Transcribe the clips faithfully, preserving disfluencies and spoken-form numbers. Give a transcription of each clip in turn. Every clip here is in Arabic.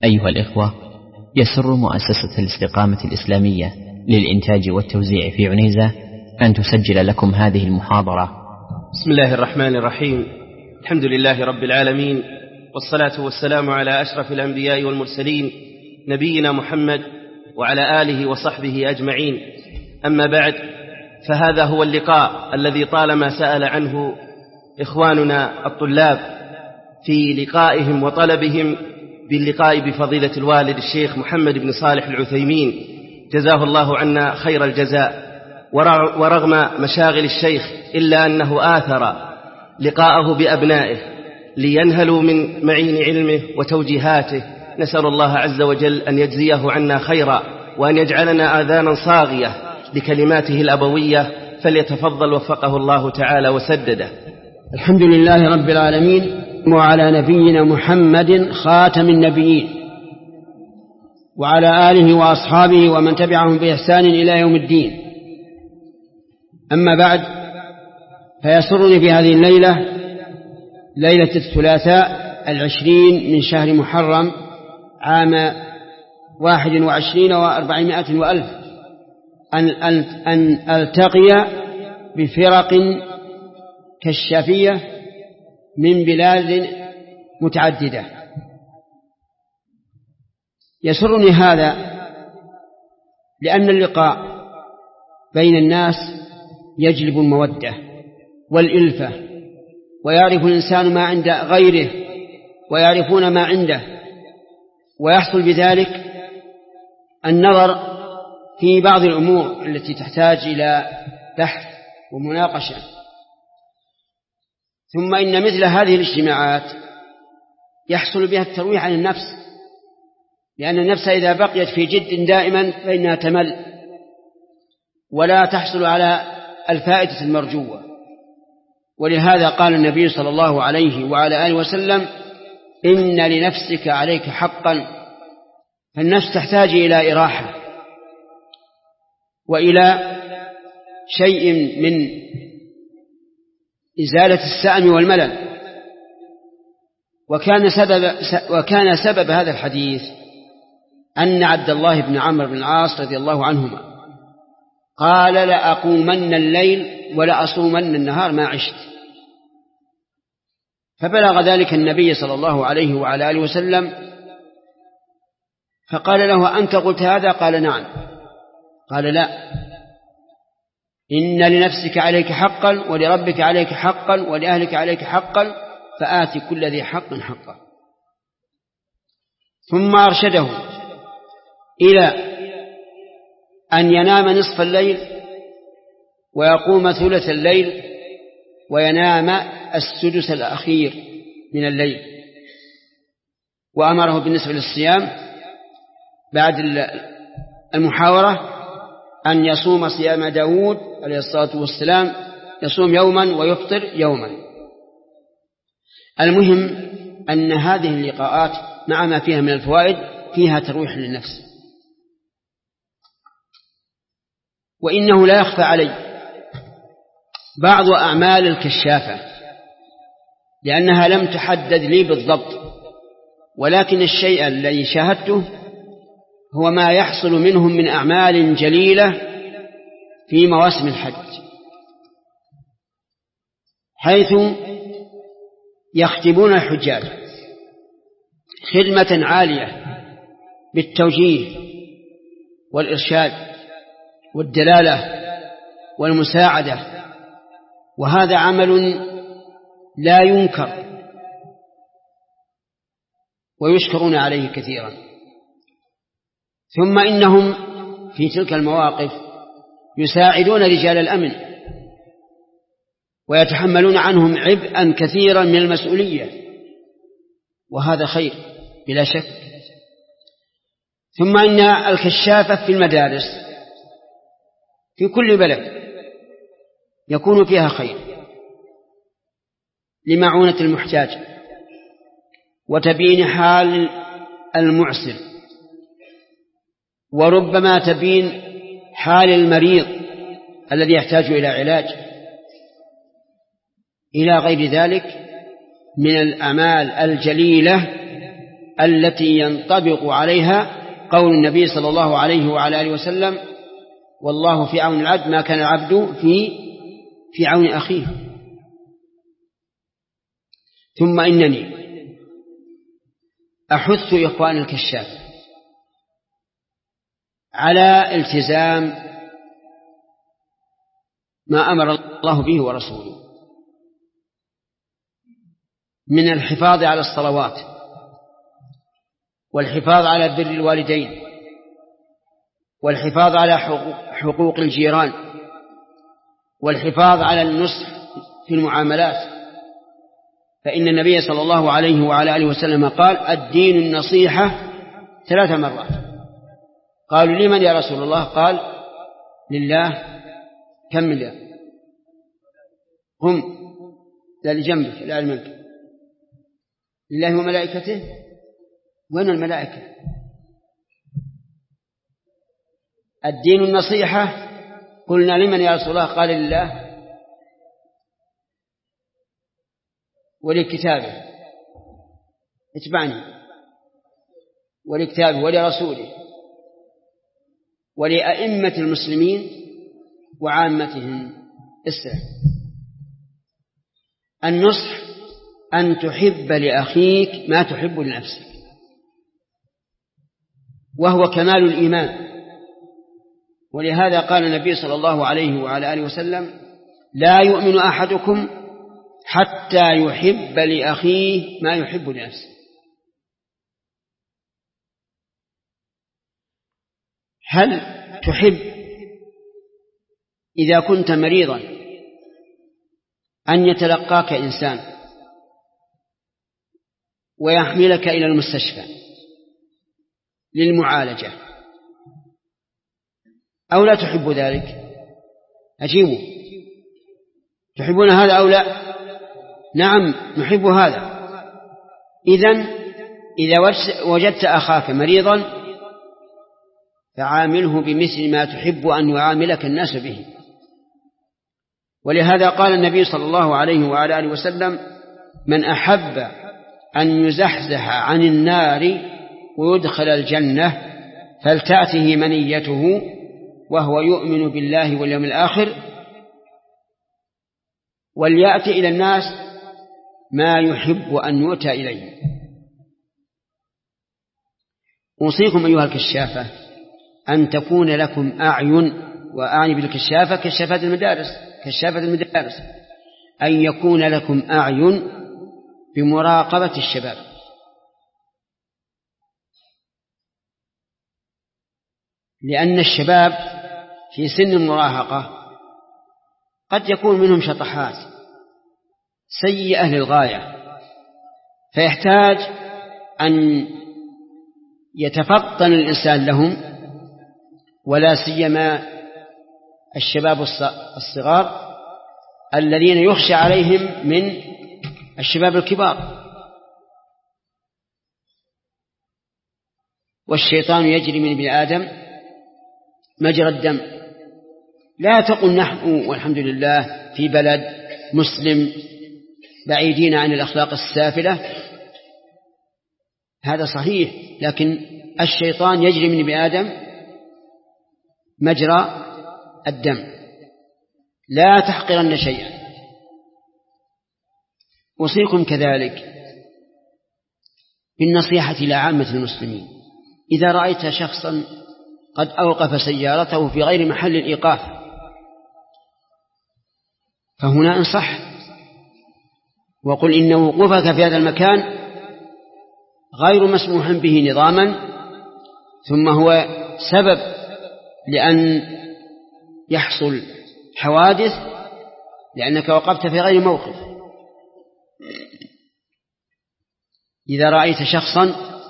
أيها الإخوة، يسر مؤسسة الاستقامة الإسلامية للإنتاج والتوزيع في عنيزة أن تسجل لكم هذه المحاضرة. بسم الله الرحمن الرحيم. الحمد لله رب العالمين، والصلاة والسلام على أشرف الأنبياء والمرسلين نبينا محمد وعلى آله وصحبه أجمعين. أما بعد، فهذا هو اللقاء الذي طالما سأل عنه إخواننا الطلاب في لقائهم وطلبهم باللقاء بفضيلة الوالد الشيخ محمد بن صالح العثيمين، جزاه الله عنا خير الجزاء. ورغم مشاغل الشيخ إلا أنه آثر لقاءه بأبنائه لينهلوا من معين علمه وتوجيهاته. نسأل الله عز وجل أن يجزيه عنا خيرا، وأن يجعلنا آذانا صاغية لكلماته الأبوية. فليتفضل وفقه الله تعالى وسدده. الحمد لله رب العالمين، وعلى نبينا محمد خاتم النبيين وعلى آله وأصحابه ومن تبعهم بإحسان إلى يوم الدين. أما بعد، فيسرني في هذه الليلة، ليلة الثلاثاء العشرين من شهر محرم عام واحد وعشرين وأربعمائة وألف، أن, أن ألتقي بفرق كشافية من بلاد متعددة. يسرني هذا لأن اللقاء بين الناس يجلب المودة والإلفة، ويعرف الإنسان ما عند غيره ويعرفون ما عنده، ويحصل بذلك النظر في بعض الأمور التي تحتاج إلى بحث ومناقشة. ثم إن مثل هذه الاجتماعات يحصل بها الترويح عن النفس، لأن النفس إذا بقيت في جد دائما فإنها تمل ولا تحصل على الفائدة المرجوة. ولهذا قال النبي صلى الله عليه وعلى آله وسلم: إن لنفسك عليك حقا. فالنفس تحتاج إلى إراحة وإلى شيء من إزالة السأم والملل. وكان سبب, وكان سبب هذا الحديث أن عبد الله بن عمرو بن العاص رضي الله عنهما قال: لأقومن الليل ولأصومن النهار ما عشت. فبلغ ذلك النبي صلى الله عليه وعلى آله وسلم، فقال له: أنت قلت هذا؟ قال: نعم. قال: لا، إن لنفسك عليك حقا، ولربك عليك حقا، ولأهلك عليك حقا، فآت كل ذي حق حقا. ثم أرشده إلى أن ينام نصف الليل ويقوم ثلث الليل وينام السدس الأخير من الليل. وأمره بالنسبة للصيام بعد المحاورة أن يصوم صيام داود عليه الصلاة والسلام، يصوم يوما ويفطر يوما. المهم أن هذه اللقاءات مع ما فيها من الفوائد فيها ترويح للنفس. وإنه لا يخفى علي بعض أعمال الكشافة، لأنها لم تحدد لي بالضبط، ولكن الشيء الذي شاهدته هو ما يحصل منهم من أعمال جليلة في مواسم الحج، حيث يختبون الحجاج خدمة عالية بالتوجيه والإرشاد والدلالة والمساعدة، وهذا عمل لا ينكر ويشكرون عليه كثيرا. ثم إنهم في تلك المواقف يساعدون رجال الأمن ويتحملون عنهم عبئا كثيرا من المسؤولية، وهذا خير بلا شك. ثم إن الكشافة في المدارس في كل بلد يكون فيها خير لمعونة المحتاج وتبيين حال المعسر، وربما تبين حال المريض الذي يحتاج إلى علاج، إلى غير ذلك من الأعمال الجليلة التي ينطبق عليها قول النبي صلى الله عليه وعلى آله وسلم: والله في عون العبد ما كان العبد في في عون أخيه. ثم إنني أحث إخوان الكشاف على التزام ما أمر الله به ورسوله من الحفاظ على الصلوات، والحفاظ على بر الوالدين، والحفاظ على حقوق الجيران، والحفاظ على النصح في المعاملات. فإن النبي صلى الله عليه وعلى آله وسلم قال: الدين النصيحة ثلاث مرات. قالوا: لمن يا رسول الله؟ قال: لله. كمل يا هم لا لجنبك لا الملك لله وملائكته. وين الملائكة؟ الدين النصيحة. قلنا: لمن يا رسول الله؟ قال: لله ولكتابه، اتبعني، ولكتابه ولرسوله ولأئمة المسلمين وعامتهم. اسمع، النصح أن تحب لأخيك ما تحب لنفسك، وهو كمال الإيمان. ولهذا قال النبي صلى الله عليه وعلى آله وسلم: لا يؤمن أحدكم حتى يحب لأخيه ما يحب لنفسه. هل تحب إذا كنت مريضا أن يتلقاك إنسان ويحملك إلى المستشفى للمعالجة، أو لا تحب ذلك؟ أجيبوا، تحبون هذا أو لا؟ نعم نحب هذا. إذن إذا وجدت أخاك مريضا فعامله بمثل ما تحب أن يعاملك الناس به. ولهذا قال النبي صلى الله عليه وعلى آله وسلم: من أحب أن يزحزح عن النار ويدخل الجنة فلتأته منيته وهو يؤمن بالله واليوم الآخر وليأتي إلى الناس ما يحب أن يؤتى إليه. أوصيكم أيها الكشافة أن تكون لكم أعين، وأعني بالكشافة كشافات المدارس كشافة المدارس أن يكون لكم أعين بمراقبة الشباب. لأن الشباب في سن المراهقة قد يكون منهم شطحات سيئة للغاية، فيحتاج أن يتفطن الإنسان لهم، ولا سيما الشباب الصغار الذين يخشى عليهم من الشباب الكبار. والشيطان يجري من ابن آدم مجرى الدم. لا تقل نحن والحمد لله في بلد مسلم بعيدين عن الأخلاق السافلة، هذا صحيح، لكن الشيطان يجري من ابن آدم مجرى الدم. لا تحقرن شيئا. أوصيكم كذلك بالنصيحة إلى عامة المسلمين. إذا رأيت شخصا قد أوقف سيارته في غير محل الإيقاف فهنا انصح وقل إن وقوفك في هذا المكان غير مسموح به نظاما، ثم هو سبب لأن يحصل حوادث لأنك وقفت في غير موقف. إذا رأيت شخصا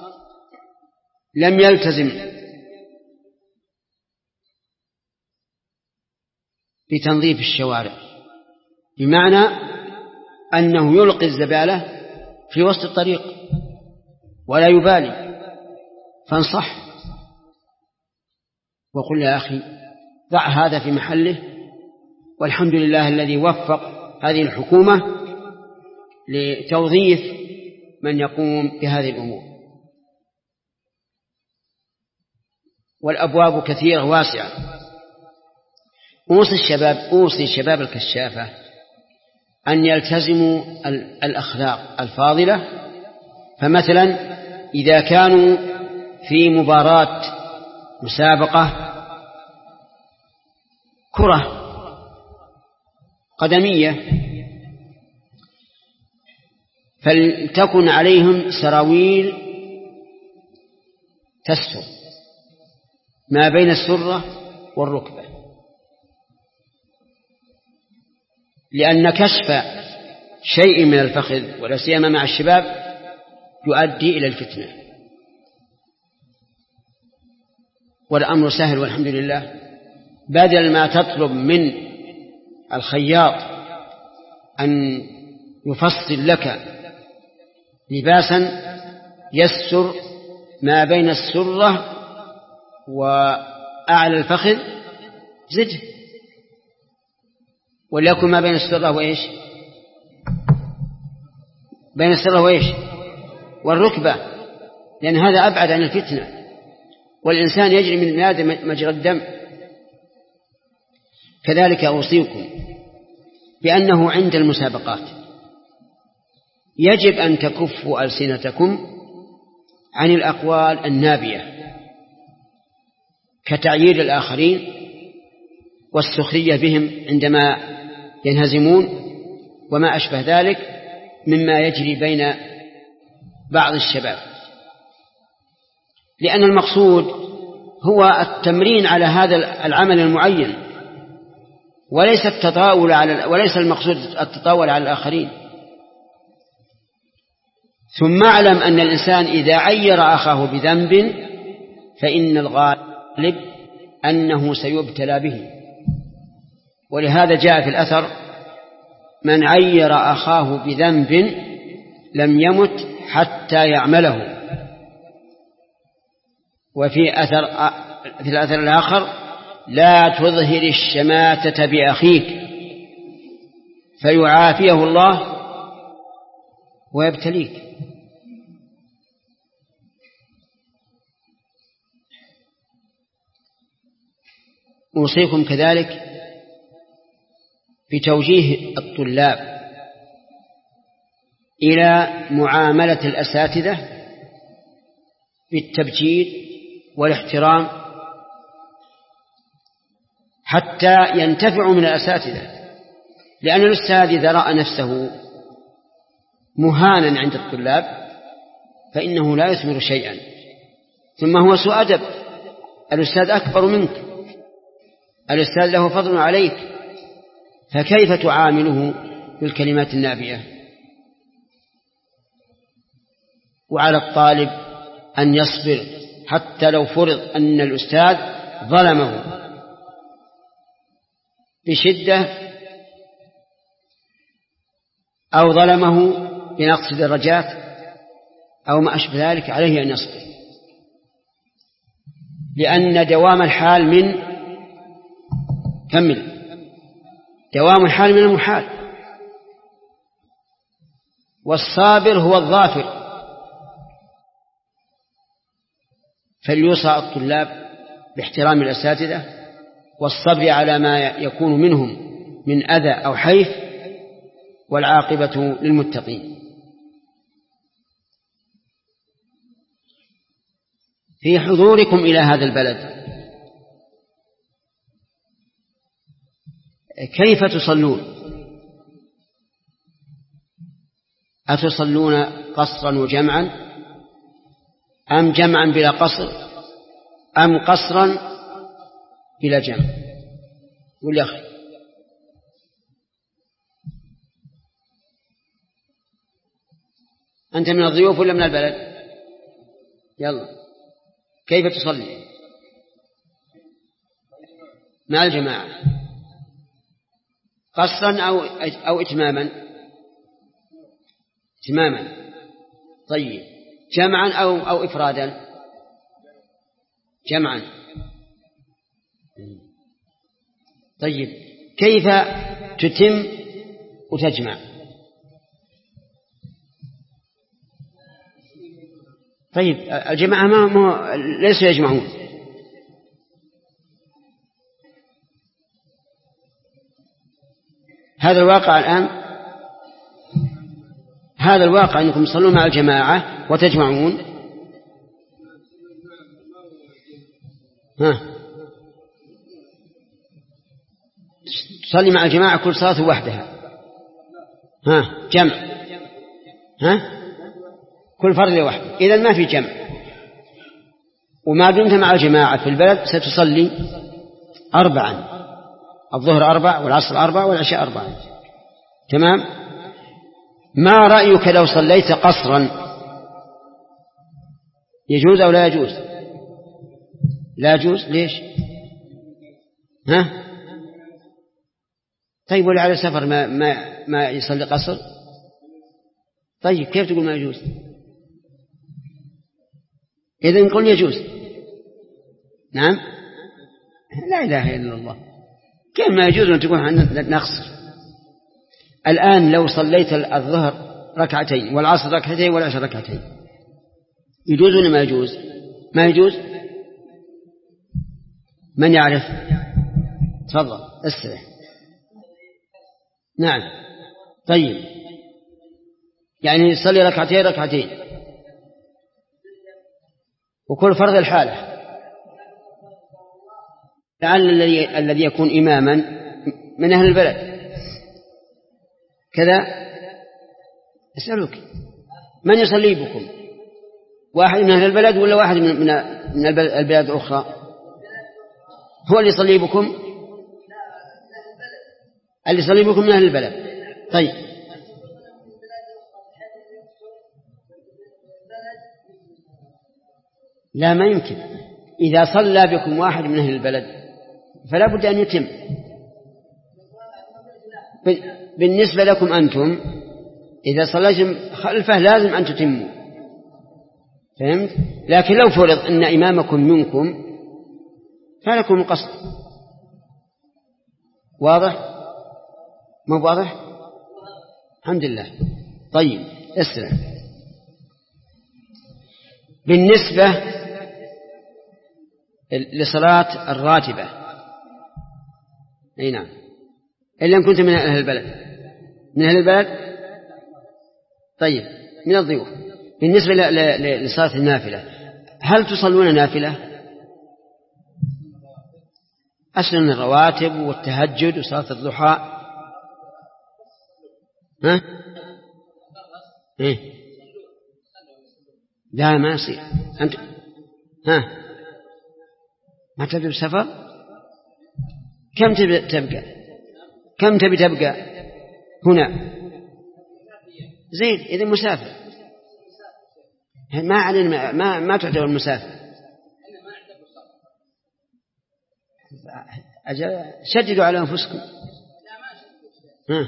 لم يلتزم بتنظيف الشوارع، بمعنى أنه يلقي الزبالة في وسط الطريق ولا يبالي، فانصح وقل يا أخي ضع هذا في محله، والحمد لله الذي وفق هذه الحكومة لتوظيف من يقوم بهذه الأمور. والأبواب كثيرة واسعة. أوصي الشباب أوصي شباب الكشافة أن يلتزموا الأخلاق الفاضلة. فمثلا إذا كانوا في مباراة مسابقة كرة قدمية فلتكن عليهم سراويل تستر ما بين السرة والركبة، لأن كشف شيء من الفخذ ولا سيما مع الشباب يؤدي إلى الفتنة. والأمر سهل والحمد لله. بدل ما تطلب من الخياط أن يفصل لك لباسا يستر ما بين السرة وأعلى الفخذ زده، وليكن ما بين السرة وإيش بين السرة وإيش والركبة، لأن هذا أبعد عن الفتنة، والإنسان يجري من هذا مجرى الدم. كذلك أوصيكم بأنه عند المسابقات يجب أن تكفوا ألسنتكم عن الأقوال النابية كتعيير الآخرين والسخرية بهم عندما ينهزمون وما أشبه ذلك مما يجري بين بعض الشباب، لأن المقصود هو التمرين على هذا العمل المعين، وليس التطاول على وليس المقصود التطاول على الآخرين. ثم اعلم أن الإنسان إذا عير أخاه بذنب فإن الغالب أنه سيبتلى به، ولهذا جاء في الأثر: من عير أخاه بذنب لم يمت حتى يعمله. وفي أثر في الأثر الآخر: لا تظهر الشماتة بأخيك فيعافيه الله ويبتليك. أوصيكم كذلك بتوجيه الطلاب إلى معاملة الأساتذة بالتبجيل والاحترام حتى ينتفعوا من الأساتذة، لأن الأستاذ إذا رأى نفسه مهانا عند الطلاب فإنه لا يثمر شيئا. ثم هو سوء أدب، الأستاذ أكبر منك، الأستاذ له فضل عليك، فكيف تعامله بالكلمات النابية؟ وعلى الطالب أن يصبر حتى لو فرض أن الأستاذ ظلمه بشدة أو ظلمه بنقص درجات أو ما أشبه ذلك، عليه أن يصبر، لأن دوام الحال من كمل دوام الحال من المحال، والصابر هو الظافر. فليوصى الطلاب باحترام الأساتذة والصبر على ما يكون منهم من أذى أو حيف، والعاقبة للمتقين. في حضوركم إلى هذا البلد كيف تصلون؟ أتصلون قصرا وجمعا أم جمعا بلا قصر أم قصرا بلا جمع؟ قل يا أخي. أنت من الضيوف ولا من البلد؟ يلا، كيف تصلي؟ مع الجماعة قصرا أو أو إتماما؟ إتماما. طيب، جمعا أو أو إفرادا؟ جمعا. طيب، كيف تتم وتجمع؟ طيب، الجماعة ما ما ليسوا يجمعون، هذا الواقع الآن، هذا الواقع أنكم تصلون مع الجماعة وتجمعون. ها تصلي مع الجماعة كل صلاة وحدها. ها جمع. ها كل فرد وحده. إذن ما في جمع. وما دمت مع الجماعة في البلد ستصلي أربعا، الظهر أربع والعصر أربع والعشاء أربع. تمام. ما رأيك لو صليت قصرا؟ يجوز أو لا يجوز؟ لا يجوز. ليش؟ ها طيب ولا على سفر ما, ما, ما يصلي قصر؟ طيب كيف تقول ما يجوز؟ إذن قل يجوز. نعم لا إله إلا الله. كيف ما يجوز أن تقول نقصر؟ الآن لو صليت الظهر ركعتين والعصر ركعتين والعشاء ركعتين يجوز ولا ما يجوز؟ ما يجوز. من يعرف؟ تفضل استرح. نعم طيب يعني يصلي ركعتين ركعتين وكل فرض الحالة. لعل الذي الذي يكون إماما من أهل البلد كذا. أسألك من يصلي بكم؟ واحد من أهل البلد ولا واحد من من البلاد الأخرى؟ هو اللي يصلي بكم؟ اللي يصلي بكم من أهل البلد. طيب لا ما يمكن. إذا صلى بكم واحد من أهل البلد فلا بد أن يتم. بالنسبة لكم أنتم إذا صليتم خلفه لازم أن تتموا. فهمت؟ لكن لو فرض أن إمامكم منكم فلكم القصد. واضح؟ مو واضح؟ الحمد لله. طيب اسرع. بالنسبة لصلاة الراتبة، أي نعم، إلا إن كنت من أهل البلد. من أهل البلد طيب من الضيوف. بالنسبة لصلاة النافلة هل تصلون نافلة؟ أصلا الرواتب والتهجد وصلاة الضحى. ها إيه؟ لا ما يصير. أنت ها ما تبي بسفر؟ كم تبي تبقى؟ كم تبي تبقى هنا؟ زين إذا مسافر ما علينا، ما ما تعتبر مسافر. شددوا على أنفسكم. ها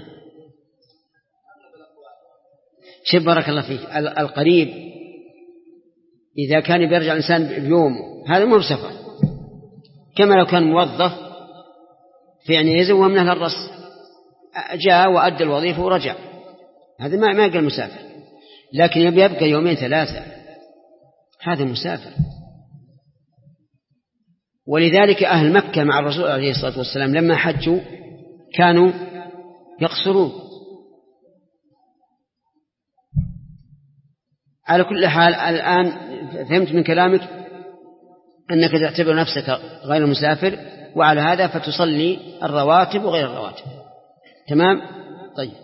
شوف بارك الله فيك. القريب إذا كان بيرجع الإنسان بيوم هذا مو بسفر، كما لو كان موظف في عنيزة وهو من أهل الرص جاء وأدى الوظيفة ورجع، هذا ما ما قال مسافر. لكن يبي يبقى يومين ثلاثة هذا مسافر. ولذلك أهل مكة مع الرسول عليه الصلاة والسلام لما حجوا كانوا يقصرون. على كل حال الآن فهمت من كلامك أنك تعتبر نفسك غير مسافر، وعلى هذا فتصلي الرواتب وغير الرواتب. تمام؟ طيب.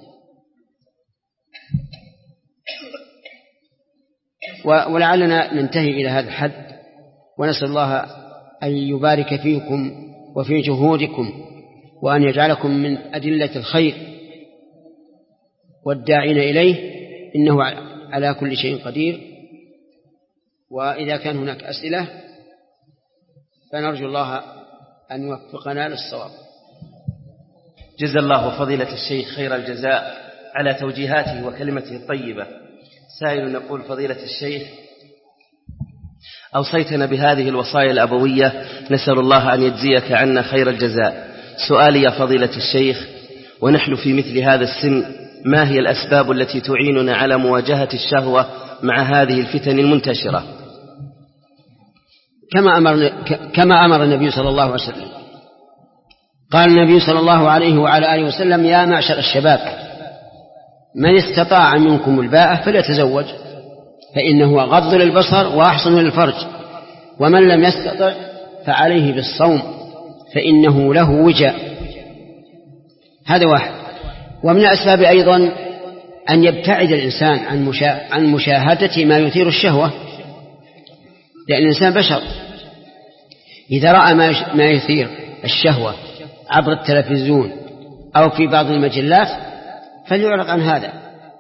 ولعلنا ننتهي إلى هذا الحد، ونسأل الله أن يبارك فيكم وفي جهودكم، وأن يجعلكم من أدلة الخير والداعين إليه، إنه على كل شيء قدير. وإذا كان هناك أسئلة فنرجو الله أن يوفقنا للصواب. جزا الله فضيلة الشيخ خير الجزاء على توجيهاته وكلمته الطيبة. سائل يقول: فضيلة الشيخ، أوصيتنا بهذه الوصايا الأبوية، نسأل الله أن يجزيك عنا خير الجزاء. سؤالي يا فضيلة الشيخ: ونحن في مثل هذا السن، ما هي الأسباب التي تعيننا على مواجهة الشهوة مع هذه الفتن المنتشرة؟ كما أمر, كما أمر النبي صلى الله عليه وسلم قال النبي صلى الله عليه وعلى آله وسلم: يا معشر الشباب، من استطاع منكم الباءة فليتزوج، فإنه أغض للبصر وأحصن للفرج، ومن لم يستطع فعليه بالصوم فإنه له وجاء. هذا واحد. ومن الأسباب أيضا أن يبتعد الإنسان عن مشاهدة ما يثير الشهوة، لأن الإنسان بشر، إذا رأى ما يثير الشهوة عبر التلفزيون أو في بعض المجلات فليعرض عن هذا.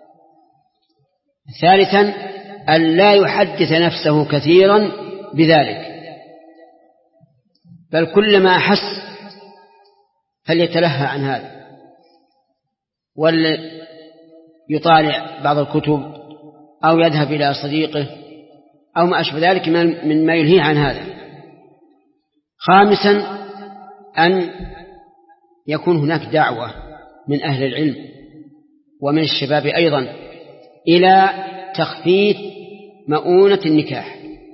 ثالثا أن لا يحدث نفسه كثيرا بذلك، بل كلما أحس فليتلهى عن هذا، وليطالع بعض الكتب أو يذهب إلى صديقه أو ما أشبه ذلك من ما يلهيه عن هذا. خامسا أن يكون هناك دعوة من أهل العلم ومن الشباب أيضا إلى تخفيف مؤونة النكاح.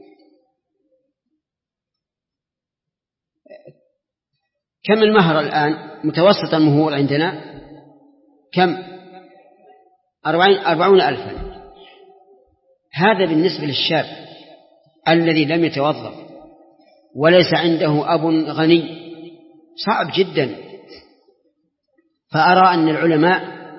كم المهر الآن متوسط المهور عندنا؟ كم؟ أربعين أربعون ألفا. هذا بالنسبة للشاب الذي لم يتوظف وليس عنده أب غني صعب جدا. فأرى أن العلماء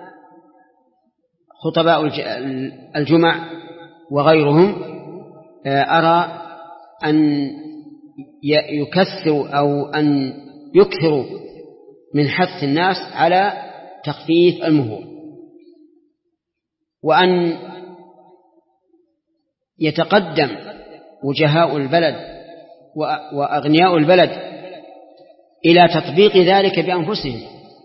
خطباء الجمع وغيرهم أرى أن يكثروا أو أن يكثروا من حث الناس على تخفيف المهور، وأن يتقدم وجهاء البلد وأغنياء البلد إلى تطبيق ذلك بأنفسهم.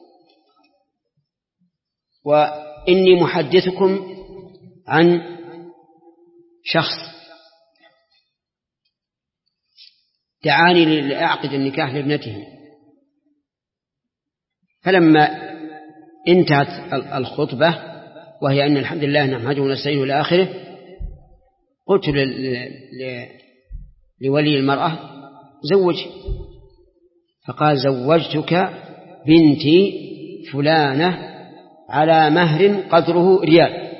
وإني محدثكم عن شخص دعاني لأعقد النكاح لابنته، فلما انتهت الخطبة وهي أن الحمد لله نحمده ونستعينه إلى آخره، قلت لولي المرأة: زوج. فقال: زوجتك بنتي فلانة على مهر قدره ريال.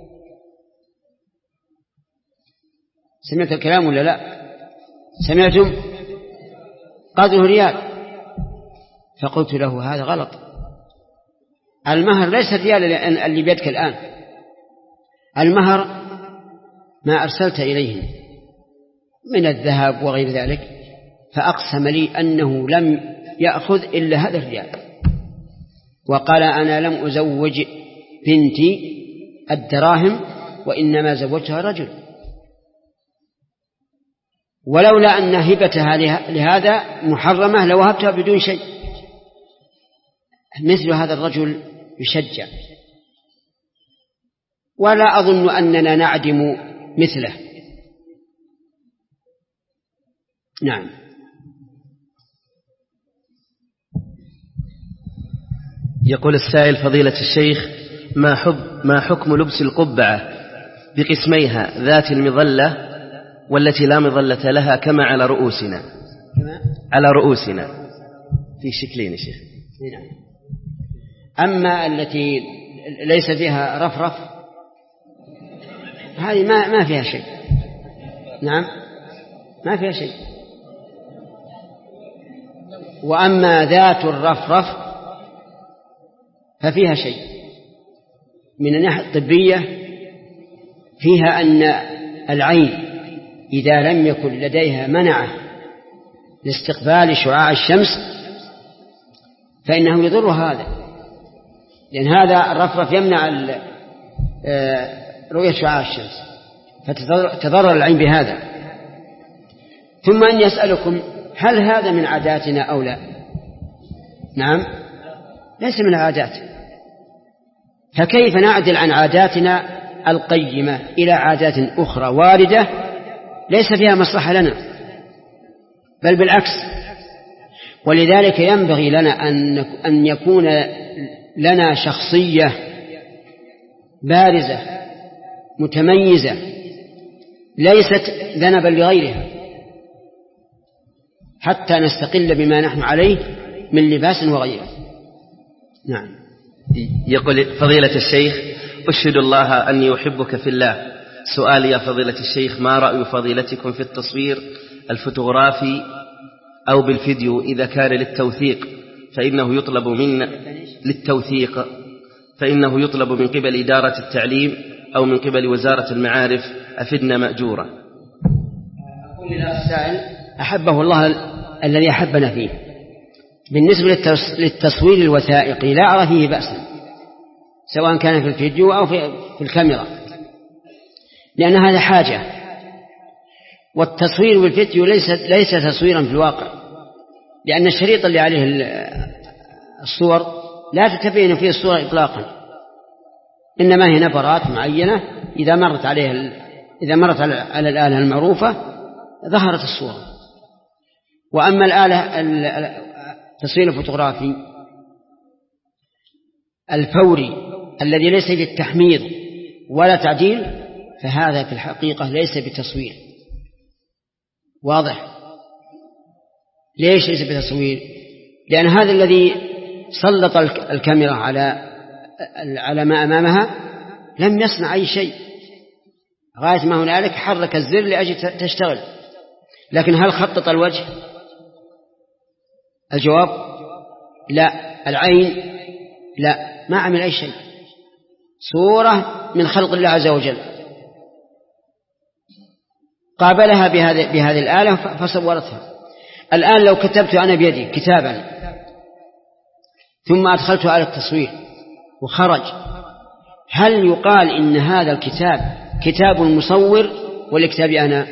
سمعت الكلام ولا لا؟ سمعتم؟ قدره ريال. فقلت له: هذا غلط، المهر ليس الريال اللي بيدك الآن، المهر ما أرسلت إليهم من الذهب وغير ذلك. فأقسم لي أنه لم يأخذ إلا هذا الريال، وقال: أنا لم أزوج بنتي الدراهم وإنما زوجتها رجل، ولولا أن هبتها لهذا محرمة لوهبتها بدون شيء. مثل هذا الرجل يشجع، ولا أظن أننا نعدم مثله. نعم. يقول السائل: فضيلة الشيخ، ما, حب ما حكم لبس القبعة بقسميها ذات المظلة والتي لا مظلة لها كما على رؤوسنا؟ كما على رؤوسنا في شكلين يا شيخ. نعم. أما التي ليس فيها رفرف هذه ما ما فيها شيء. نعم، ما فيها شيء. وأما ذات الرفرف ففيها شيء من الناحية الطبية، فيها أن العين إذا لم يكن لديها منعة لاستقبال شعاع الشمس فإنه يضر هذا، لأن هذا الرفرف يمنع رؤية شعاع الشمس، فتضرر العين بهذا. ثم أن يسألكم: هل هذا من عاداتنا أو لا؟ نعم، ليس من العادات. فكيف نعدل عن عاداتنا القيمة إلى عادات أخرى واردة ليس فيها مصلحة لنا، بل بالعكس. ولذلك ينبغي لنا أن يكون لنا شخصية بارزة متميزة ليست ذنبا لغيرها، حتى نستقل بما نحن عليه من لباس وغيره. نعم. يقول فضيلة الشيخ أشهد الله أني أحبك في الله. سؤالي يا فضيلة الشيخ ما رأي فضيلتكم في التصوير الفوتوغرافي أو بالفيديو إذا كان للتوثيق فإنه يطلب من للتوثيق فإنه يطلب من قبل إدارة التعليم أو من قبل وزارة المعارف أفدنا مأجورا. أقول للسائل أحبه الله الذي أحبنا فيه. بالنسبة للتصوير الوثائقي لا أرى فيه بأسا سواء كان في الفيديو أو في الكاميرا لأن هذا حاجة، والتصوير بالفيديو ليس ليس تصويرا في الواقع لأن الشريط اللي عليه الصور لا تتبين فيه الصورة إطلاقا، إنما هي نبرات معينة إذا مرت عليه إذا مرت على الآلة المعروفة ظهرت الصورة. وأما الآلة التصوير الفوتوغرافي الفوري الذي ليس بالتحميض ولا تعديل فهذا في الحقيقة ليس بتصوير. واضح؟ ليش ليس بتصوير؟ لأن هذا الذي سلط الكاميرا على على ما أمامها لم يصنع أي شيء، غاية ما هنالك حرك الزر لأجل تشتغل، لكن هل خطط الوجه؟ الجواب لا. العين لا، ما عمل أي شيء، صورة من خلق الله عز وجل قابلها بهذه بهذه الآلة فصورتها. الآن لو كتبت أنا بيدي كتابا ثم أدخلت على التصوير وخرج، هل يقال إن هذا الكتاب كتاب المصور ولا كتابي أنا؟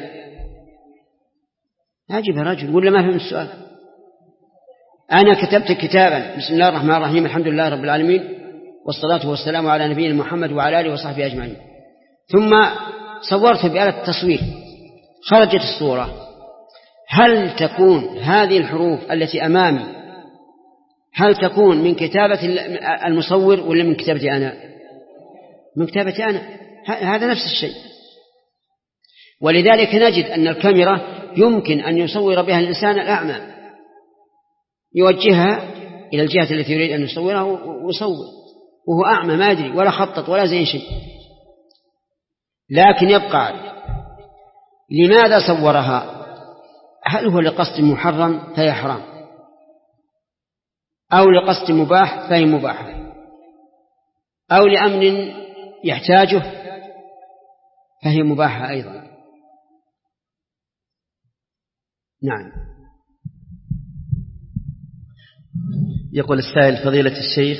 أجب رجل ولا ما فهم السؤال؟ أنا كتبت كتابا بسم الله الرحمن الرحيم الحمد لله رب العالمين والصلاة والسلام على نبينا محمد وعلى آله وصحبه أجمعين، ثم صورت بآلة التصوير خرجت الصورة، هل تكون هذه الحروف التي أمامي هل تكون من كتابة المصور ولا من كتابتي أنا؟ من كتابتي أنا. هذا نفس الشيء. ولذلك نجد أن الكاميرا يمكن أن يصور بها الإنسان الأعمى، يوجهها إلى الجهة التي يريد أن يصورها ويصور وهو أعمى ما يدري ولا خطط ولا زي شيء. لكن يبقى لماذا صورها؟ هل هو لقصد محرم فهي حرام، أو لقصد مباح فهي مباحة، أو لأمن يحتاجه فهي مباحة أيضا. نعم. يقول السائل فضيلة الشيخ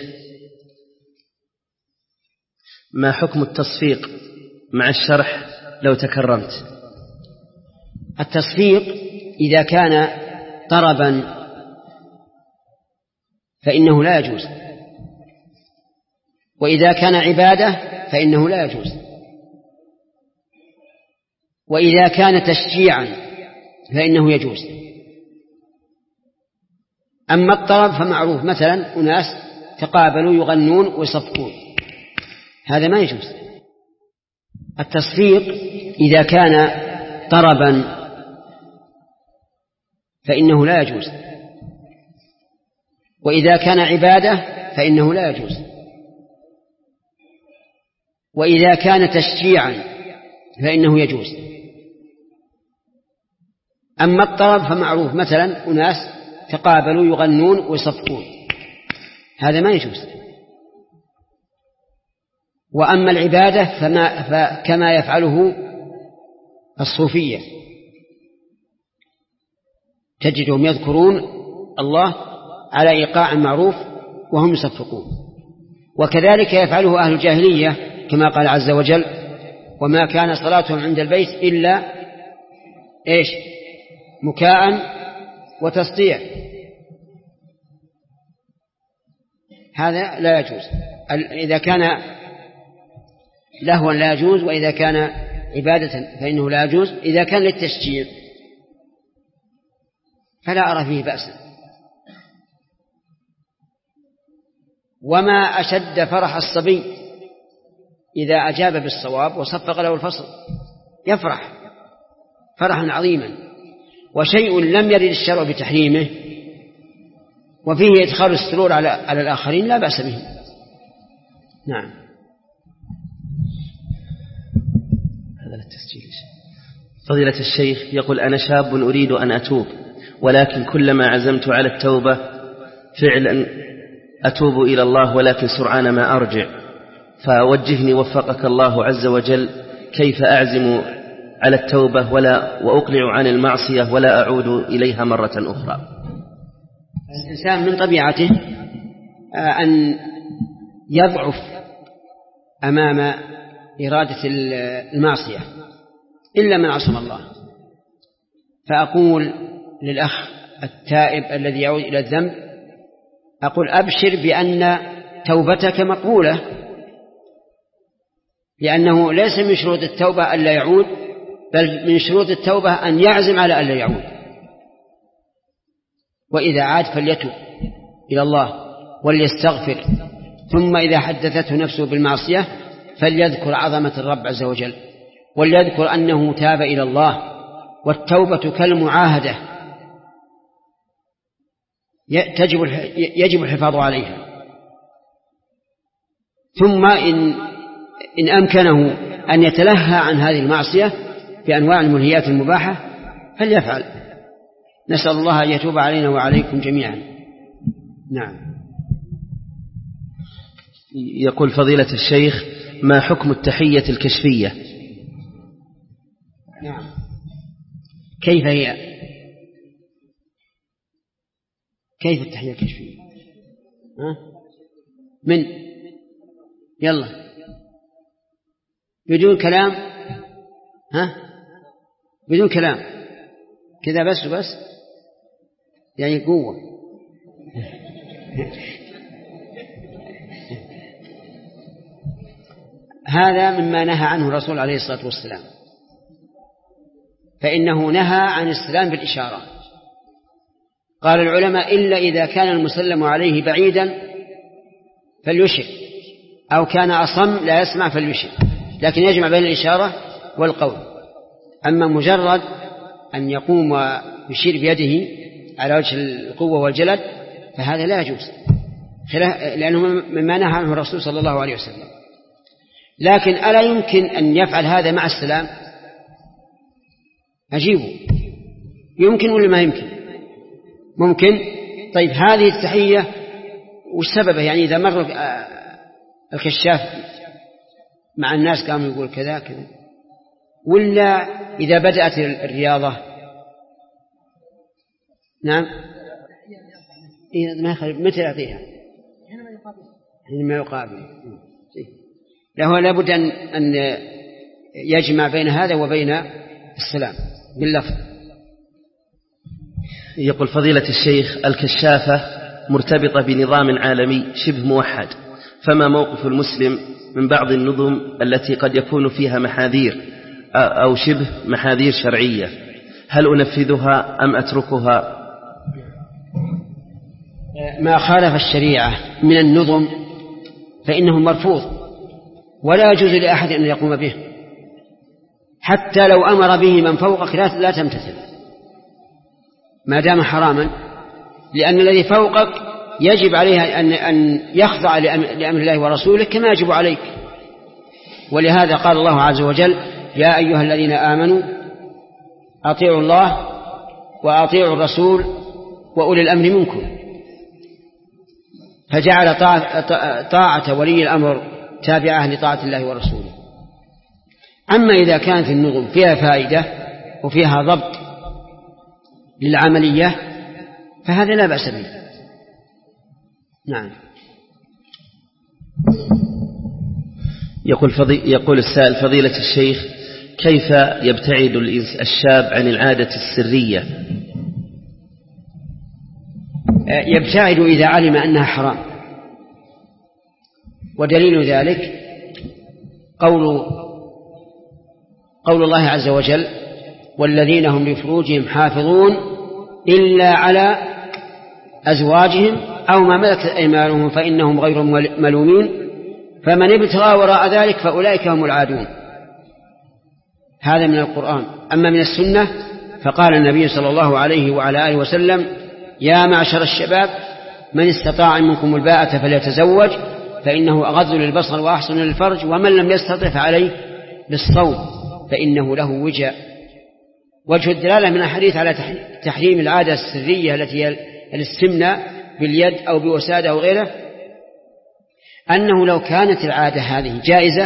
ما حكم التصفيق مع الشرح لو تكرمت؟ التصفيق إذا كان طربا فإنه لا يجوز، وإذا كان عبادة فإنه لا يجوز، وإذا كان تشجيعا فإنه يجوز. أما الطرب فمعروف، مثلا أناس تقابلوا يغنون ويصفقون، هذا ما يجوز. التصفيق إذا كان طربا فإنه لا يجوز، وإذا كان عبادة فإنه لا يجوز، وإذا كان تشجيعا فإنه يجوز. أما الطرب فمعروف، مثلا أناس تقابلوا يغنون ويصفقون، هذا ما يجوز. وأما العبادة فما فكما يفعله الصوفية، تجدهم يذكرون الله على إيقاع معروف وهم يصفقون، وكذلك يفعله أهل الجاهلية كما قال عز وجل وما كان صلاتهم عند البيت إلا إيش مكاء وتصديع، هذا لا يجوز. إذا كان لهوا لا يجوز، وإذا كان عبادة فإنه لا يجوز. إذا كان للتشجيع فلا أرى فيه بأسا. وما أشد فرح الصبي إذا أجاب بالصواب وصفق له الفصل، يفرح فرحا عظيما. وشيء لم يرد الشرع بتحريمه وفيه إدخال السرور على على الآخرين لا بأس به. نعم. هذا التسجيل. فضيلة الشيخ يقول: أنا شاب أريد أن أتوب، ولكن كلما عزمت على التوبة فعلا أتوب إلى الله، ولكن سرعان ما أرجع، فوجهني وفقك الله عز وجل كيف أعزم على التوبة ولا وأقلع عن المعصية ولا أعود إليها مرة أخرى. الإنسان من طبيعته أن يضعف أمام إرادة المعصية إلا من عصم الله. فأقول للأخ التائب الذي يعود إلى الذنب، أقول: أبشر بأن توبتك مقبولة، لأنه ليس من شروط التوبة ألا يعود، بل من شروط التوبة أن يعزم على ألا يعود. وإذا عاد فليتوب إلى الله وليستغفر، ثم إذا حدثته نفسه بالمعصية فليذكر عظمة الرب عز وجل، وليذكر أنه تاب إلى الله. والتوبة كالمعاهدة يجب الحفاظ عليها. ثم إن, إن أمكنه أن يتلهى عن هذه المعصية بأنواع الملهيات المباحة فليفعل. نسأل الله أن يتوب علينا وعليكم جميعا. نعم. يقول فضيلة الشيخ: ما حكم التحية الكشفية؟ نعم. كيف هي؟ كيف التحية الكشفية؟ ها؟ من يلا بدون كلام، ها؟ بدون كلام كذا بس وبس، يعني قوة. هذا مما نهى عنه الرسول عليه الصلاة والسلام، فإنه نهى عن السلام بالإشارة. قال العلماء: إلا إذا كان المسلم عليه بعيدا فليشر، أو كان أصم لا يسمع فليشر، لكن يجمع بين الإشارة والقول. أما مجرد أن يقوم ويشير بيده على وجه القوة والجلد فهذا لا يجوز، لأنه مما نهى عنه الرسول صلى الله عليه وسلم. لكن ألا يمكن أن يفعل هذا مع السلام؟ أجيبه، يمكن ولا ما يمكن؟ ممكن. طيب هذه التحية وش سببه؟ يعني إذا مر الكشاف مع الناس قاموا يقول كذا كذا، ولا إذا بدأت الرياضة؟ نعم. ما يخالف. متى يعطيها؟ حينما يقابل. له لابد أن يجمع بين هذا وبين السلام باللفظ. يقول فضيلة الشيخ: الكشافة مرتبطة بنظام عالمي شبه موحد، فما موقف المسلم من بعض النظم التي قد يكون فيها محاذير أو شبه محاذير شرعية؟ هل أنفذها أم أتركها؟ ما خالف الشريعة من النظم فإنه مرفوض، ولا يجوز لأحد أن يقوم به، حتى لو أمر به من فوقك لا تمتثل ما دام حراما، لأن الذي فوقك يجب عليه أن يخضع لأمر الله ورسوله كما يجب عليك. ولهذا قال الله عز وجل: يا أيها الذين آمنوا أطيعوا الله وأطيعوا الرسول وأولي الأمر منكم، فجعل طاعة ولي الأمر تابعة لطاعة الله ورسوله. أما إذا كانت النظم فيها فائدة وفيها ضبط للعملية فهذا لا بأس به. نعم. يقول, فضي... يقول السائل: فضيلة الشيخ، كيف يبتعد الشاب عن العادة السرية؟ يبتعد إذا علم أنها حرام، ودليل ذلك قول قول الله عز وجل: والذين هم لفروجهم حافظون إلا على أزواجهم أو ما ملكت أيمانهم فإنهم غير ملومين فمن ابتغى وراء ذلك فأولئك هم العادون. هذا من القرآن. أما من السنة فقال النبي صلى الله عليه وعلى آله وسلم: يا معشر الشباب من استطاع منكم الباءة فليتزوج فإنه أغض للبصر وأحسن للفرج ومن لم يستطع فعليه بالصوم فإنه له وجاء. وجه الدلالة من الحديث على تحريم العادة السرية التي هي الاستمناء باليد أو بوسادة أو غيره أنه لو كانت العادة هذه جائزة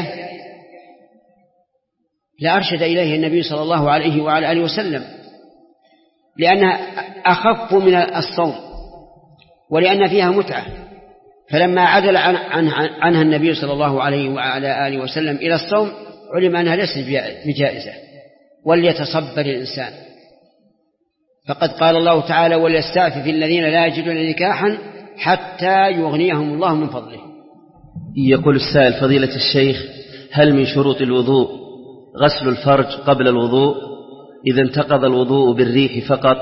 لأرشد إليه النبي صلى الله عليه وعلى آله وسلم، لأنها أخف من الصوم ولأن فيها متعة، فلما عدل عن عنها النبي صلى الله عليه وعلى آله وسلم إلى الصوم علم أنها ليست بجائزة. وليتصبر الإنسان، فقد قال الله تعالى وليستعفف الذين لا يجدون نكاحا حتى يغنيهم الله من فضله. يقول السائل فضيلة الشيخ هل من شروط الوضوء غسل الفرج قبل الوضوء إذا انتقض الوضوء بالريح فقط؟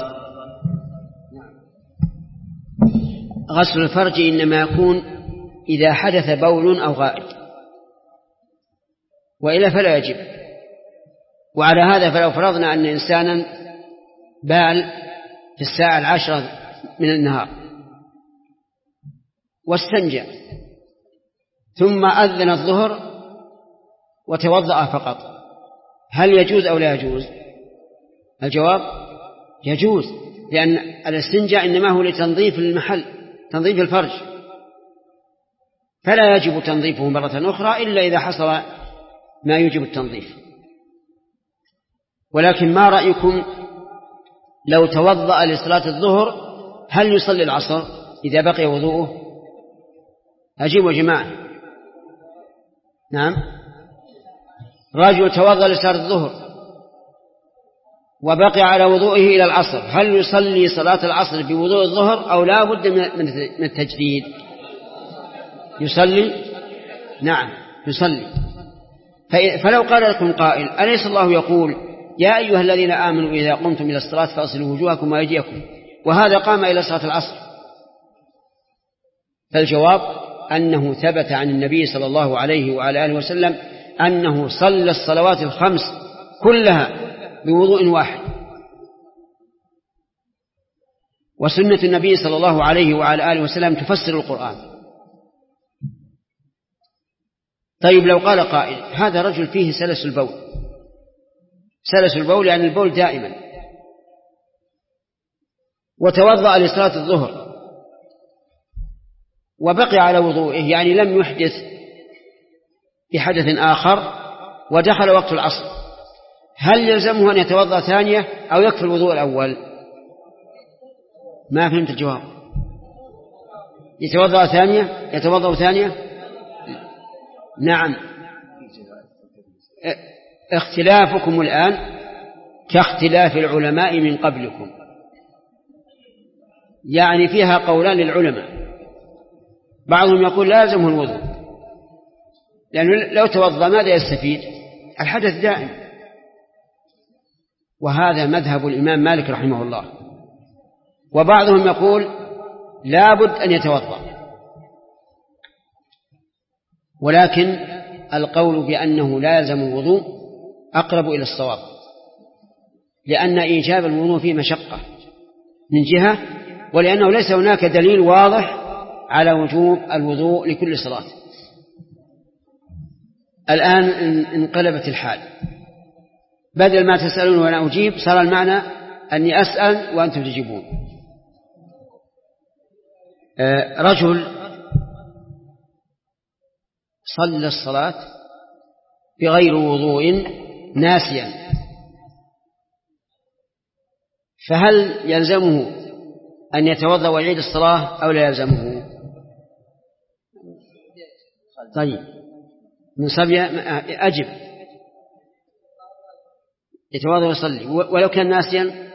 غسل الفرج إنما يكون إذا حدث بول أو غائط، وإلا فلا يجب. وعلى هذا فلو فرضنا أن إنسانا بال في الساعة العاشرة من النهار واستنجى ثم أذن الظهر وتوضأ فقط، هل يجوز أو لا يجوز؟ الجواب يجوز، لأن الاستنجاء إنما هو لتنظيف المحل، تنظيف الفرج، فلا يجب تنظيفه مرة أخرى إلا إذا حصل ما يجب التنظيف. ولكن ما رأيكم لو توضأ لصلاة الظهر هل يصلي العصر إذا بقي وضوءه؟ أجيبوا يا جماعة. نعم، رجل توضأ لصلاة الظهر وبقي على وضوئه إلى العصر، هل يصلي صلاة العصر بوضوء الظهر أو لا بد من التجديد؟ يصلي، نعم يصلي. فلو قال لكم قائل أليس الله يقول يا أيها الذين آمنوا إذا قمتم إلى الصلاة فاغسلوا وجوهكم وأيديكم، وهذا قام إلى صلاة العصر؟ فالجواب أنه ثبت عن النبي صلى الله عليه وعلى آله وسلم أنه صلى الصلوات الخمس كلها بوضوء واحد، وسنة النبي صلى الله عليه وعلى آله وسلم تفسر القرآن. طيب لو قال قائل هذا رجل فيه سلس البول، سلس البول يعني البول دائما، وتوضأ لصلاة الظهر وبقي على وضوئه يعني لم يحدث بحدث آخر ودخل وقت العصر، هل يلزمه أن يتوضأ ثانية أو يكفي الوضوء الأول؟ ما فهمت الجواب. يتوضأ ثانية يتوضأ ثانية نعم. اختلافكم الآن كاختلاف العلماء من قبلكم، يعني فيها قولان للعلماء، بعضهم يقول لا يلزمه الوضوء لأنه لو توضأ ماذا يستفيد؟ الحدث دائم، وهذا مذهب الإمام مالك رحمه الله. وبعضهم يقول لا بد أن يتوضأ، ولكن القول بأنه لا يلزم الوضوء أقرب إلى الصواب، لأن إيجاب الوضوء فيه مشقة من جهة، ولأنه ليس هناك دليل واضح على وجوب الوضوء لكل صلاة. الآن انقلبت الحال، بدل ما تسألون وأنا أجيب صار المعنى أني أسأل وأنتم تجيبون. رجل صلى الصلاة بغير وضوء ناسيا، فهل يلزمه أن يتوضأ ويعيد الصلاة أو لا يلزمه؟ طيب من صبي أجب، يتوضأ ويصلي ولو كان ناسيا.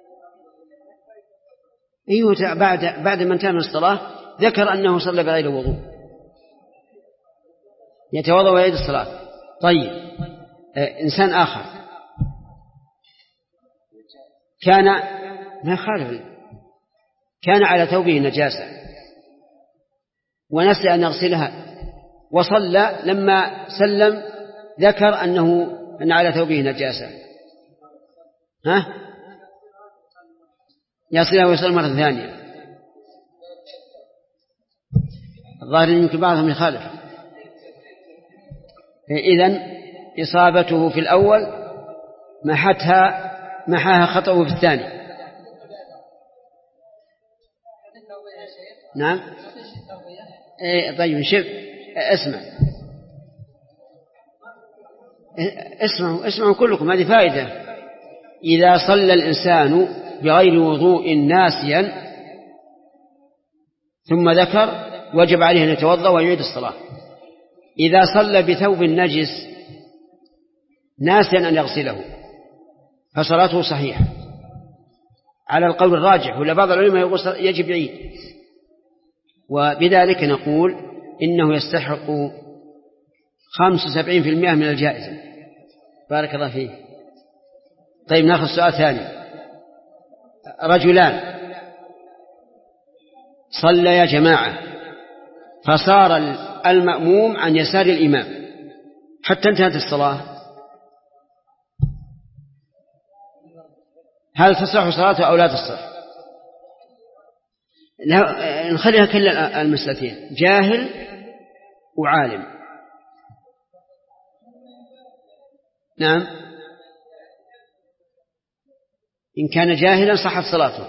أيوة، بعد بعد ما انتهى من الصلاة ذكر أنه صلى بغير وضوء، يتوضأ ويعيد الصلاة. طيب إنسان آخر كان ما خالف، كان على ثوبه نجاسة ونسي أن يغسلها وصلى، لما سلم ذكر أنه أن على ثوبه نجاسة، ها يغسلها ويصلي مرة ثانية. الظاهر يمكن بعضهم يخالف. إذن إصابته في الأول محتها محاها خطأه في الثاني. نعم. إيه طيب شوف اسمع اسمعوا اسمعوا كلكم، هذه فائدة. إذا صلى الإنسان بغير وضوء ناسيا ثم ذكر وجب عليه أن يتوضأ ويعيد الصلاة. إذا صلى بثوب نجس ناسيا أن يغسله فصلاته صحيحة على القول الراجح، ولا بعض العلماء يقول يجب يعيد. وبذلك نقول إنه يستحق خمسة وسبعين بالمئة من الجائزة. بارك الله فيه. طيب نأخذ سؤال ثاني. رجلان صلى يا جماعة فصار المأموم عن يسار الإمام حتى انتهت الصلاة، هل تصح صلاته أو لا تصح؟ نخليها كل المسألتين، جاهل وعالم. نعم. إن كان جاهلا صحت صلاته.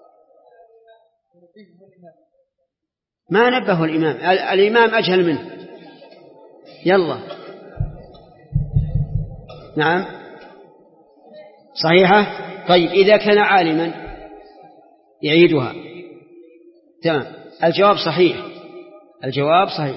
ما نبه الإمام، الإمام أجهل منه. يلا. نعم صحيحة. طيب إذا كان عالما يعيدها. تمام. الجواب صحيح، الجواب صحيح.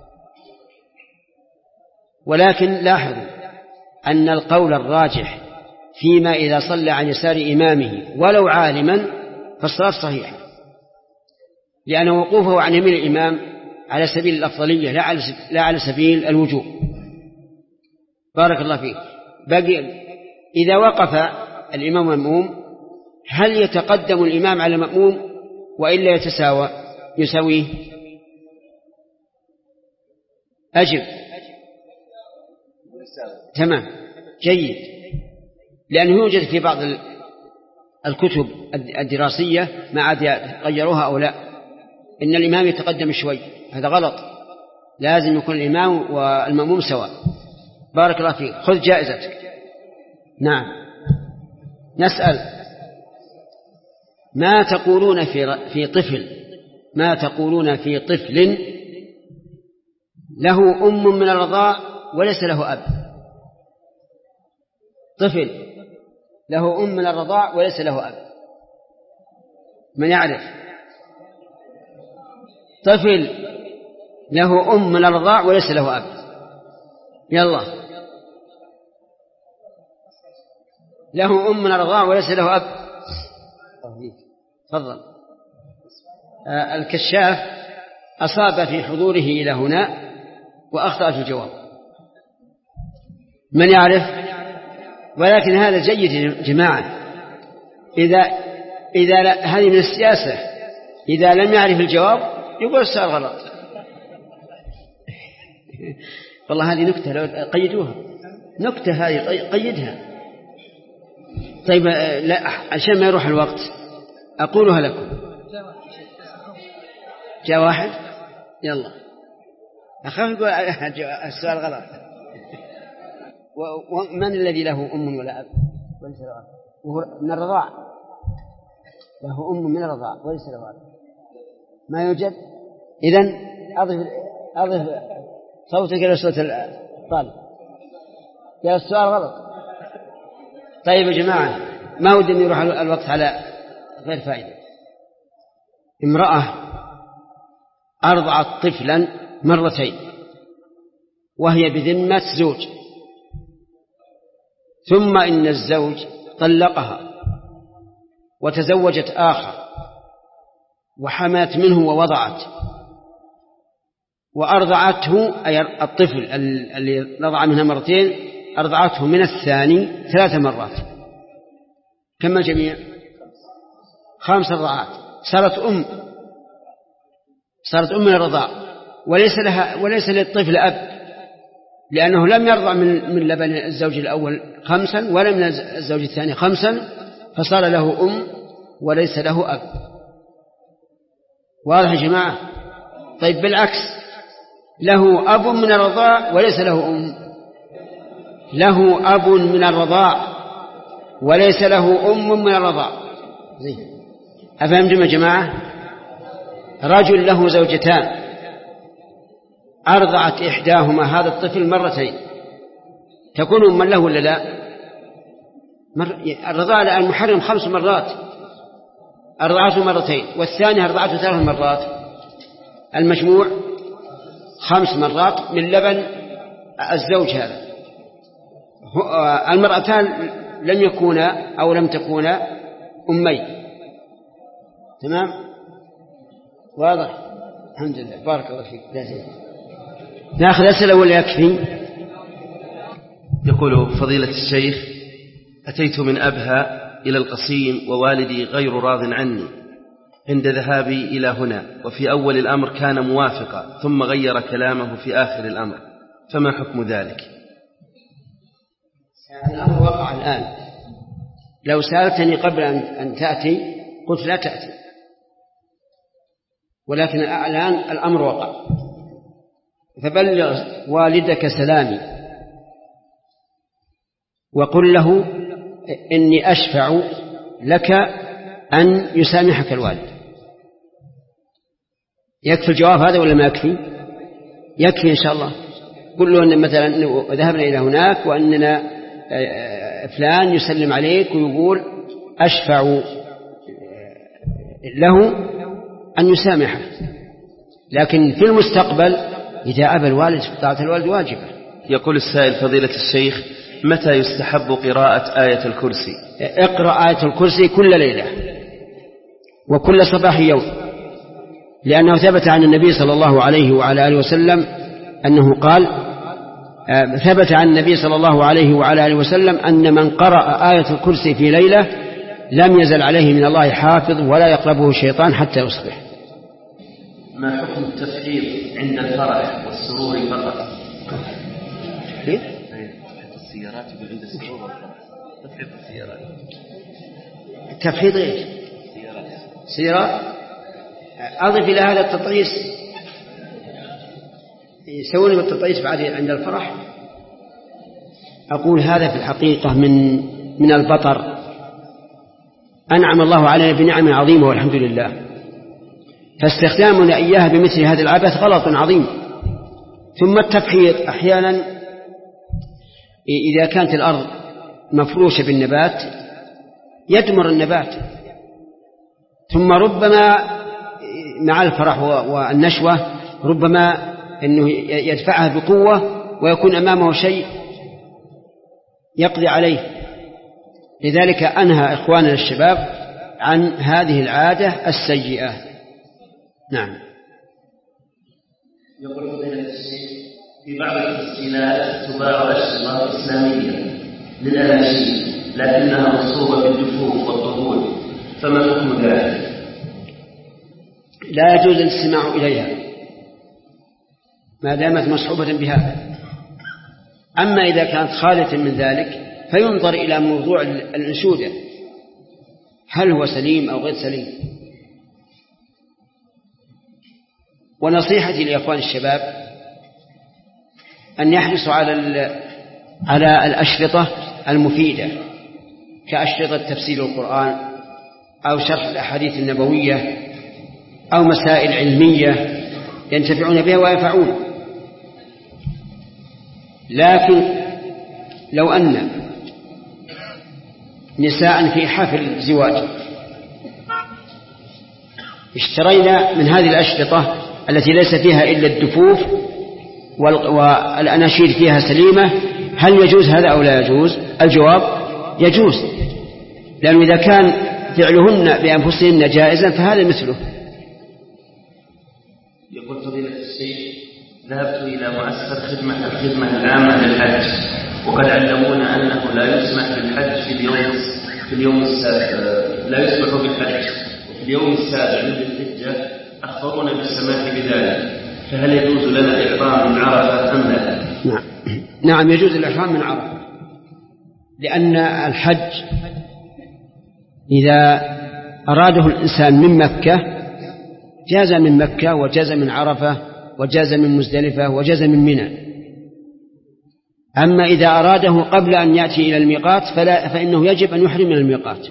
ولكن لاحظوا أن القول الراجح فيما إذا صلى عن يسار إمامه ولو عالما فالصلاة صحيحة، لأن وقوفه عن يمين الإمام على سبيل الأفضلية لا على سبيل الوجوب. بارك الله فيك. باقي إذا وقف الإمام والمأموم هل يتقدم الإمام على المأموم وإلا يتساوى يساويه؟ أجب. تمام جيد. لأنه يوجد في بعض الكتب الدراسية ما عاد غيروها أو لا إن الإمام يتقدم شوي، هذا غلط، لازم يكون الإمام والمأموم سواء. بارك الله فيك. خذ جائزتك. نعم. نسأل ما تقولون في في طفل ما تقولون في طفل له أم من الرضاع وليس له أب؟ طفل له أم من الرضاع وليس له أب، من يعرف؟ طفل له أم من الرضاع وليس له أب. يلا. له أم من الرضاع وليس له أب. تفضل. آه الكشاف أصاب في حضوره إلى هنا وأخطأ في الجواب. من يعرف؟ ولكن هذا جيد يا جماعة. إذا إذا هذه من السياسة، إذا لم يعرف الجواب يقول السؤال غلط. والله هذه نكتة لو قيدوها، نكتة هذه قيدها. طيب لا عشان ما يروح الوقت أقولها لكم. جاء واحد يلا أخاف يقول السؤال غلط. ومن الذي له أم ولا أب وليس له أب؟ وهو من الرضاع، له أم من الرضاع وليس له أب، ما يوجد. إذن أضف أضف صوتك إلى صوت الطالب. يا السؤال غلط. طيب يا جماعة ما ودي أن يروح الوقت على غير فائدة. امرأة أرضعت طفلا مرتين وهي بذمة زوج، ثم إن الزوج طلقها وتزوجت آخر وحملت منه ووضعت، وأرضعته أي الطفل الذي رضع منها مرتين أرضعته من الثاني ثلاث مرات. كم الجميع؟ خمس رضعات. صارت أم صارت أم من الرضاع، وليس لها وليس للطفل أب، لأنه لم يرضع من من لبن الزوج الأول خمسا ولا من الزوج الثاني خمسا، فصار له أم وليس له أب. واضح يا جماعة؟ طيب بالعكس، له أب من الرضاع وليس له أم، له أب من الرضاع وليس له أم من الرضاع. أفهمتم يا جماعة؟ رجل له زوجتان أرضعت إحداهما هذا الطفل مرتين، تكون أما له ولا لا؟ مر... الرضاعة الآن محرم خمس مرات، أرضعته مرتين والثانية أرضعته ثلاث مرات، المجموع خمس مرات من لبن الزوج هذا. المرأتان لم يكونا أو لم تكونا أمي. تمام؟ واضح؟ الحمد لله، بارك الله فيك. نأخذ أسئلة ولا يكفي؟ يقول فضيلة الشيخ: أتيت من أبها إلى القصيم ووالدي غير راض عني عند ذهابي إلى هنا، وفي أول الأمر كان موافقا ثم غير كلامه في آخر الأمر، فما حكم ذلك؟ الأمر وقع الآن. لو سألتني قبل أن تأتي قلت لا تأتي، ولكن الآن الأمر وقع. فبلغ والدك سلامي وقل له إني أشفع لك أن يسامحك الوالد. يكفي الجواب هذا ولا ما يكفي؟ يكفي إن شاء الله. قل له أن مثلا ذهبنا إلى هناك وأننا فلان يسلم عليك ويقول أشفع له أن يسامحه، لكن في المستقبل إذا أبى الوالد فطاعة الوالد واجبة. يقول السائل: فضيلة الشيخ، متى يستحب قراءة آية الكرسي؟ اقرأ آية الكرسي كل ليلة وكل صباح يوم، لأنه ثبت عن النبي صلى الله عليه وعلى آله وسلم أنه قال ثبت عن النبي صلى الله عليه وعلى آله وسلم أن من قرأ آية الكرسي في ليلة لم يزل عليه من الله حافظ ولا يقربه الشيطان حتى يصبح. ما حكم التفحيط عند الفرح والسرور فقط؟ إيه؟ السيارات يقول عند السرور والفرح، تفحيط السيارات. التفحيط إيش؟ سيارات. سيارات. أضف إلى هذا التطعيس، يسوون بالتطعيس بعد عند الفرح. أقول هذا في الحقيقة من من البطر. أنعم الله علينا بنعم عظيمة والحمد لله، فاستخدامنا إياها بمثل هذا العبث غلط عظيم. ثم التفحيط أحيانا إذا كانت الأرض مفروشة بالنبات يدمر النبات، ثم ربما مع الفرح والنشوة ربما أنه يدفعها بقوة ويكون أمامه شيء يقضي عليه. لذلك أنهى إخواننا الشباب عن هذه العادة السيئة. نعم. يقول فضيلة الشيخ: في بعض التسجيلات تباع أشرطة إسلامية للأناشيد لكنها مصوبة بالدفوف والطبول، فما حكم ذلك؟ لا يجوز الاستماع إليها ما دامت مصحوبة بها. أما إذا كانت خالية من ذلك فينظر إلى موضوع الأنشودة، هل هو سليم أو غير سليم. ونصيحتي لإخوان الشباب أن يحرصوا على على الأشرطة المفيدة كأشرطة تفسير القرآن أو شرح الأحاديث النبوية أو مسائل علمية ينتفعون بها وينفعون. لكن لو أن نساء في حفل زواج اشترينا من هذه الأشرطة التي ليس فيها إلا الدفوف والأناشيد فيها سليمة، هل يجوز هذا أو لا يجوز؟ الجواب يجوز، لأنه إذا كان فعلهن بأنفسهن جائزا فهذا مثله. يقول فضيلة الشيخ: ذهبت إلى مؤسسة خدمة الخدمة العامة للحج، وقد علمونا أنه لا يسمح بالحج في اليوم في اليوم السابع، لا يسمح بالحج في اليوم السابع من الحجة، أخبرونا بالسماح بذلك، فهل يجوز لنا الإحرام من عرفة أم لا؟ نعم نعم يجوز الإحرام من عرفة، لأن الحج إذا أراده الإنسان من مكة جاز من مكة وجاز من عرفة وجاز من مزدلفة وجاز من منى. أما إذا أراده قبل أن يأتي إلى الميقات فلا فإنه يجب أن يحرم من الميقات.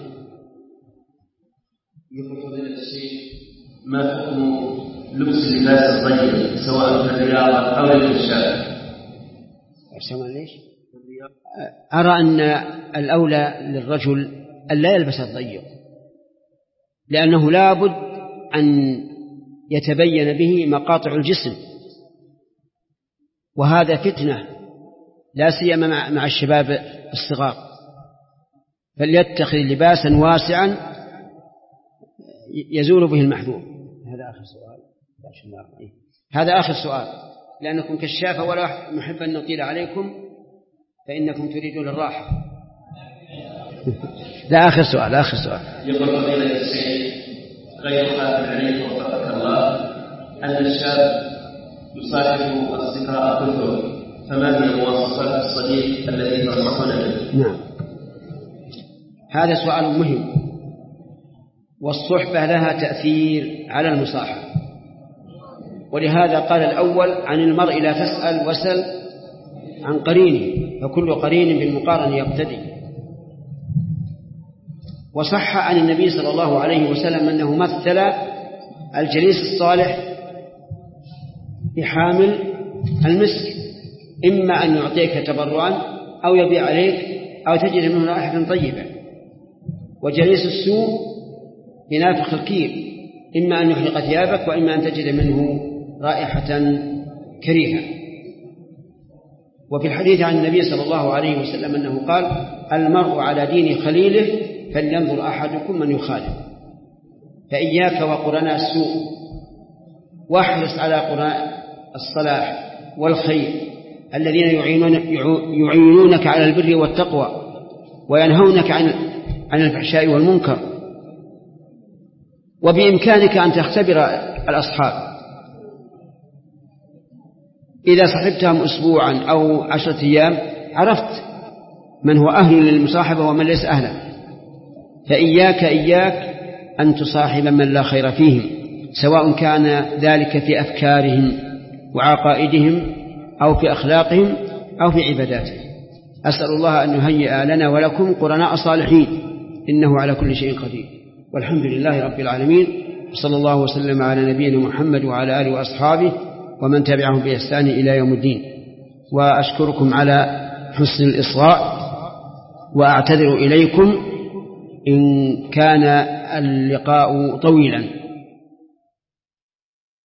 يقول فضيلة الشيخ: ما حكم لبس اللباس الضيق سواء في الرياضة أو للإرشاد؟ ليش؟ أرى أن الأولى للرجل أن لا يلبس الضيق، لأنه لا بد أن يتبين به مقاطع الجسم، وهذا فتنة لا سيما مع الشباب الصغار، فليتخذ لباسا واسعا يزول به المحذور. هذا آخر سؤال. هذا آخر سؤال لأنكم كشافة ولا نحب أن نطيل عليكم فإنكم تريدون الراحة. لا آخر سؤال آخر سؤال. يقول فضيلة الشيخ: غير خاف عليك وفقك الله أن الشاب يصاحب أصدقاء كثر، فما هي مواصفات الصديق الذي تنصحون به؟ نعم، هذا سؤال مهم، والصحبة لها تأثير على المصاحبة، ولهذا قال الأول: عن المرء لا تسأل وسل عن قرينه، فكل قرين بالمقارن يقتدي. وصح عن النبي صلى الله عليه وسلم أنه مثل الجليس الصالح بحامل المسك، إما أن يعطيك تبرعا أو يبيع عليك أو تجد منه رائحة طيبة، وجليس السوء بنافخ الكير، إما أن يحرق ثيابك وإما أن تجد منه رائحة كريهة. وفي الحديث عن النبي صلى الله عليه وسلم أنه قال: المرء على دين خليله فلينظر أحدكم من يخالف. فإياك وقرناء السوء، واحرص على قرناء الصلاح والخير الذين يعينونك على البر والتقوى وينهونك عن عن الفحشاء والمنكر. وبإمكانك أن تختبر الأصحاب، إذا صحبتهم أسبوعا أو عشرة أيام عرفت من هو أهل للمصاحبة ومن ليس أهلا. فإياك إياك أن تصاحب من لا خير فيهم، سواء كان ذلك في أفكارهم وعقائدهم أو في أخلاقهم أو في عباداتهم. أسأل الله أن يهيئ لنا ولكم قرناء صالحين، إنه على كل شيء قدير. والحمد لله رب العالمين، وصلى الله وسلم على نبينا محمد وعلى آله وأصحابه ومن تبعهم بإحسان إلى يوم الدين. وأشكركم على حسن الإصغاء، وأعتذر إليكم إن كان اللقاء طويلا.